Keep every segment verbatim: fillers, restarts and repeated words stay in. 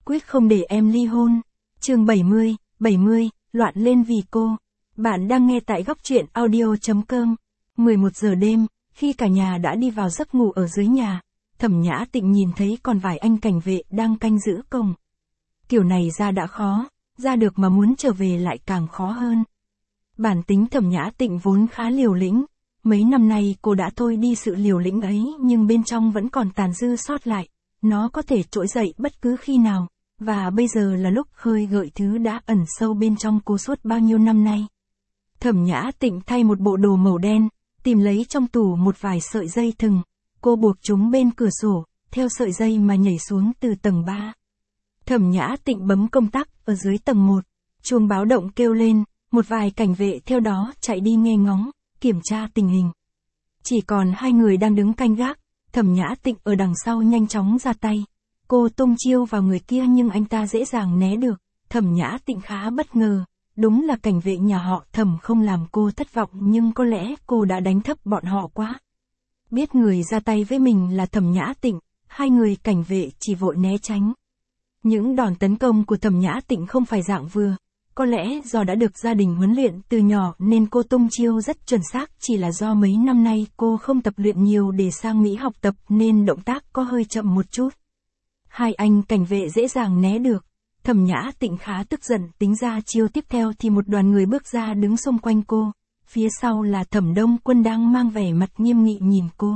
quyết không để em ly hôn. Chương bảy mươi, bảy mươi, loạn lên vì cô. Bạn đang nghe tại góc truyện audio.com. mười một giờ đêm, khi cả nhà đã đi vào giấc ngủ ở dưới nhà, Thẩm Nhã Tịnh nhìn thấy còn vài anh cảnh vệ đang canh giữ cổng. Kiểu này ra đã khó, ra được mà muốn trở về lại càng khó hơn. Bản tính Thẩm Nhã Tịnh vốn khá liều lĩnh, mấy năm nay cô đã thôi đi sự liều lĩnh ấy nhưng bên trong vẫn còn tàn dư sót lại, nó có thể trỗi dậy bất cứ khi nào, và bây giờ là lúc khơi gợi thứ đã ẩn sâu bên trong cô suốt bao nhiêu năm nay. Thẩm Nhã Tịnh thay một bộ đồ màu đen, tìm lấy trong tủ một vài sợi dây thừng, cô buộc chúng bên cửa sổ, theo sợi dây mà nhảy xuống từ tầng ba. Thẩm Nhã Tịnh bấm công tắc ở dưới tầng một, chuông báo động kêu lên, một vài cảnh vệ theo đó chạy đi nghe ngóng, kiểm tra tình hình. Chỉ còn hai người đang đứng canh gác, Thẩm Nhã Tịnh ở đằng sau nhanh chóng ra tay. Cô tung chiêu vào người kia nhưng anh ta dễ dàng né được, Thẩm Nhã Tịnh khá bất ngờ, đúng là cảnh vệ nhà họ Thẩm không làm cô thất vọng nhưng có lẽ cô đã đánh thấp bọn họ quá. Biết người ra tay với mình là Thẩm Nhã Tịnh, hai người cảnh vệ chỉ vội né tránh. Những đòn tấn công của Thẩm Nhã Tịnh không phải dạng vừa, có lẽ do đã được gia đình huấn luyện từ nhỏ nên cô tung chiêu rất chuẩn xác, chỉ là do mấy năm nay cô không tập luyện nhiều để sang Mỹ học tập nên động tác có hơi chậm một chút. Hai anh cảnh vệ dễ dàng né được, Thẩm Nhã Tịnh khá tức giận tính ra chiêu tiếp theo thì một đoàn người bước ra đứng xung quanh cô, phía sau là Thẩm Đông Quân đang mang vẻ mặt nghiêm nghị nhìn cô.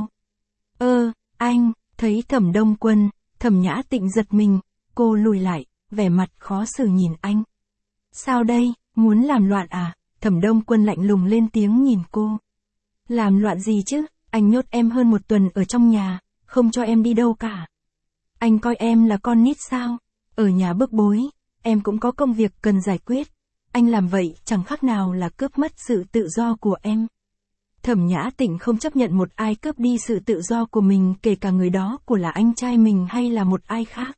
Ơ, anh, thấy Thẩm Đông Quân, Thẩm Nhã Tịnh giật mình, cô lùi lại, vẻ mặt khó xử nhìn anh. Sao đây, muốn làm loạn à? Thẩm Đông Quân lạnh lùng lên tiếng nhìn cô. Làm loạn gì chứ, anh nhốt em hơn một tuần ở trong nhà, không cho em đi đâu cả. Anh coi em là con nít sao? Ở nhà bức bối, em cũng có công việc cần giải quyết. Anh làm vậy chẳng khác nào là cướp mất sự tự do của em. Thẩm Nhã Tịnh không chấp nhận một ai cướp đi sự tự do của mình, kể cả người đó của là anh trai mình hay là một ai khác.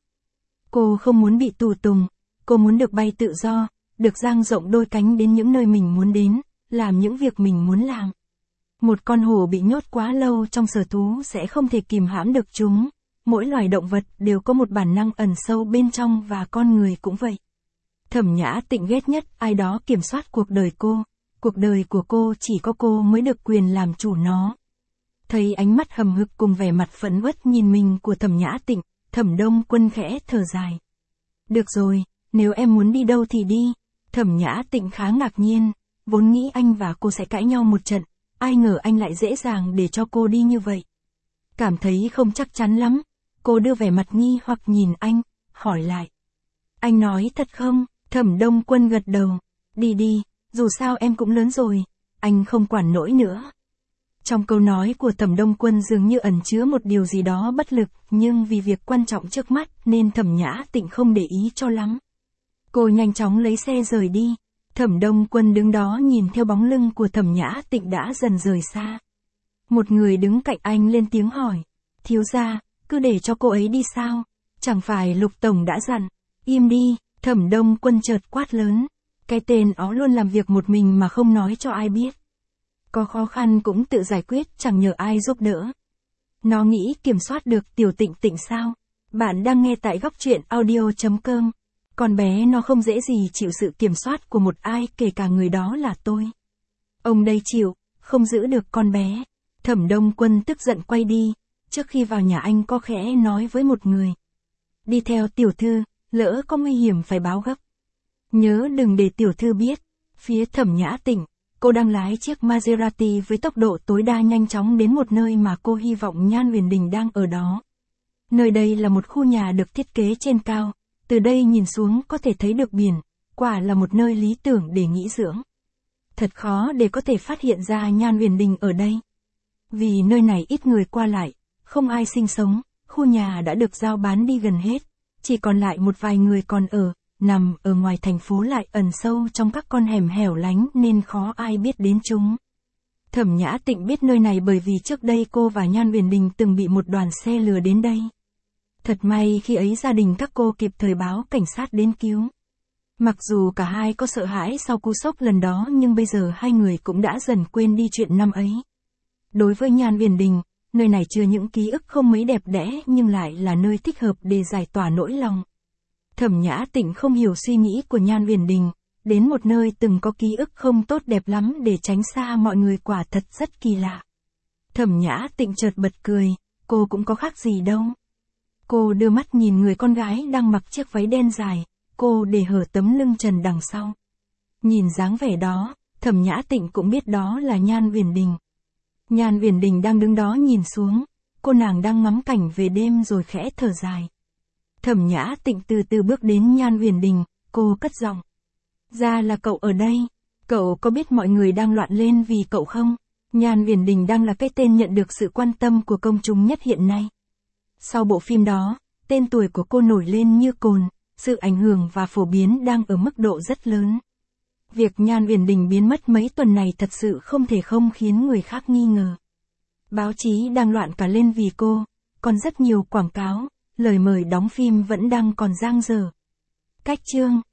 Cô không muốn bị tù tùng, cô muốn được bay tự do, được dang rộng đôi cánh đến những nơi mình muốn đến, làm những việc mình muốn làm. Một con hổ bị nhốt quá lâu trong sở thú sẽ không thể kìm hãm được chúng. Mỗi loài động vật đều có một bản năng ẩn sâu bên trong và con người cũng vậy. Thẩm Nhã Tịnh ghét nhất ai đó kiểm soát cuộc đời cô, cuộc đời của cô chỉ có cô mới được quyền làm chủ nó. Thấy ánh mắt hầm hực cùng vẻ mặt phẫn uất nhìn mình của Thẩm Nhã Tịnh, Thẩm Đông Quân khẽ thở dài. Được rồi, nếu em muốn đi đâu thì đi. Thẩm Nhã Tịnh khá ngạc nhiên, vốn nghĩ anh và cô sẽ cãi nhau một trận, ai ngờ anh lại dễ dàng để cho cô đi như vậy. Cảm thấy không chắc chắn lắm, cô đưa vẻ mặt nghi hoặc nhìn anh, hỏi lại. Anh nói thật không? Thẩm Đông Quân gật đầu. Đi đi, dù sao em cũng lớn rồi, anh không quản nổi nữa. Trong câu nói của Thẩm Đông Quân dường như ẩn chứa một điều gì đó bất lực, nhưng vì việc quan trọng trước mắt nên Thẩm Nhã Tịnh không để ý cho lắm. Cô nhanh chóng lấy xe rời đi. Thẩm Đông Quân đứng đó nhìn theo bóng lưng của Thẩm Nhã Tịnh đã dần rời xa. Một người đứng cạnh anh lên tiếng hỏi. Thiếu gia, cứ để cho cô ấy đi sao? Chẳng phải Lục Tổng đã dặn. Im đi, Thẩm Đông Quân chợt quát lớn. Cái tên ó luôn làm việc một mình mà không nói cho ai biết. Có khó khăn cũng tự giải quyết, chẳng nhờ ai giúp đỡ. Nó nghĩ kiểm soát được Tiểu Tịnh Tịnh sao? Bạn đang nghe tại góc truyện audio.com. Con bé nó không dễ gì chịu sự kiểm soát của một ai, kể cả người đó là tôi. Ông đây chịu, không giữ được con bé. Thẩm Đông Quân tức giận quay đi, trước khi vào nhà anh có khẽ nói với một người. Đi theo tiểu thư, lỡ có nguy hiểm phải báo gấp. Nhớ đừng để tiểu thư biết. Phía Thẩm Nhã Tịnh, cô đang lái chiếc Maserati với tốc độ tối đa nhanh chóng đến một nơi mà cô hy vọng Nhan Huyền Đình đang ở đó. Nơi đây là một khu nhà được thiết kế trên cao. Từ đây nhìn xuống có thể thấy được biển, quả là một nơi lý tưởng để nghỉ dưỡng. Thật khó để có thể phát hiện ra Nhan Huyền Đình ở đây. Vì nơi này ít người qua lại, không ai sinh sống, khu nhà đã được giao bán đi gần hết, chỉ còn lại một vài người còn ở, nằm ở ngoài thành phố lại ẩn sâu trong các con hẻm hẻo lánh nên khó ai biết đến chúng. Thẩm Nhã Tịnh biết nơi này bởi vì trước đây cô và Nhan Huyền Đình từng bị một đoàn xe lừa đến đây. Thật may khi ấy gia đình các cô kịp thời báo cảnh sát đến cứu. Mặc dù cả hai có sợ hãi sau cú sốc lần đó nhưng bây giờ hai người cũng đã dần quên đi chuyện năm ấy. Đối với Nhan Huyền Đình, nơi này chứa những ký ức không mấy đẹp đẽ nhưng lại là nơi thích hợp để giải tỏa nỗi lòng. Thẩm Nhã Tịnh không hiểu suy nghĩ của Nhan Viễn Đình, đến một nơi từng có ký ức không tốt đẹp lắm để tránh xa mọi người quả thật rất kỳ lạ. Thẩm Nhã Tịnh chợt bật cười, cô cũng có khác gì đâu. Cô đưa mắt nhìn người con gái đang mặc chiếc váy đen dài, cô để hở tấm lưng trần đằng sau. Nhìn dáng vẻ đó, Thẩm Nhã Tịnh cũng biết đó là Nhan Viễn Đình. Nhan Viễn Đình đang đứng đó nhìn xuống, cô nàng đang ngắm cảnh về đêm rồi khẽ thở dài. Thẩm Nhã Tịnh từ từ bước đến Nhan Viễn Đình, cô cất giọng. Ra là cậu ở đây, cậu có biết mọi người đang loạn lên vì cậu không? Nhan Viễn Đình đang là cái tên nhận được sự quan tâm của công chúng nhất hiện nay. Sau bộ phim đó, tên tuổi của cô nổi lên như cồn, sự ảnh hưởng và phổ biến đang ở mức độ rất lớn. Việc Nhan Viễn Đình biến mất mấy tuần này thật sự không thể không khiến người khác nghi ngờ. Báo chí đang loạn cả lên vì cô, còn rất nhiều quảng cáo, lời mời đóng phim vẫn đang còn dang dở. Cách chương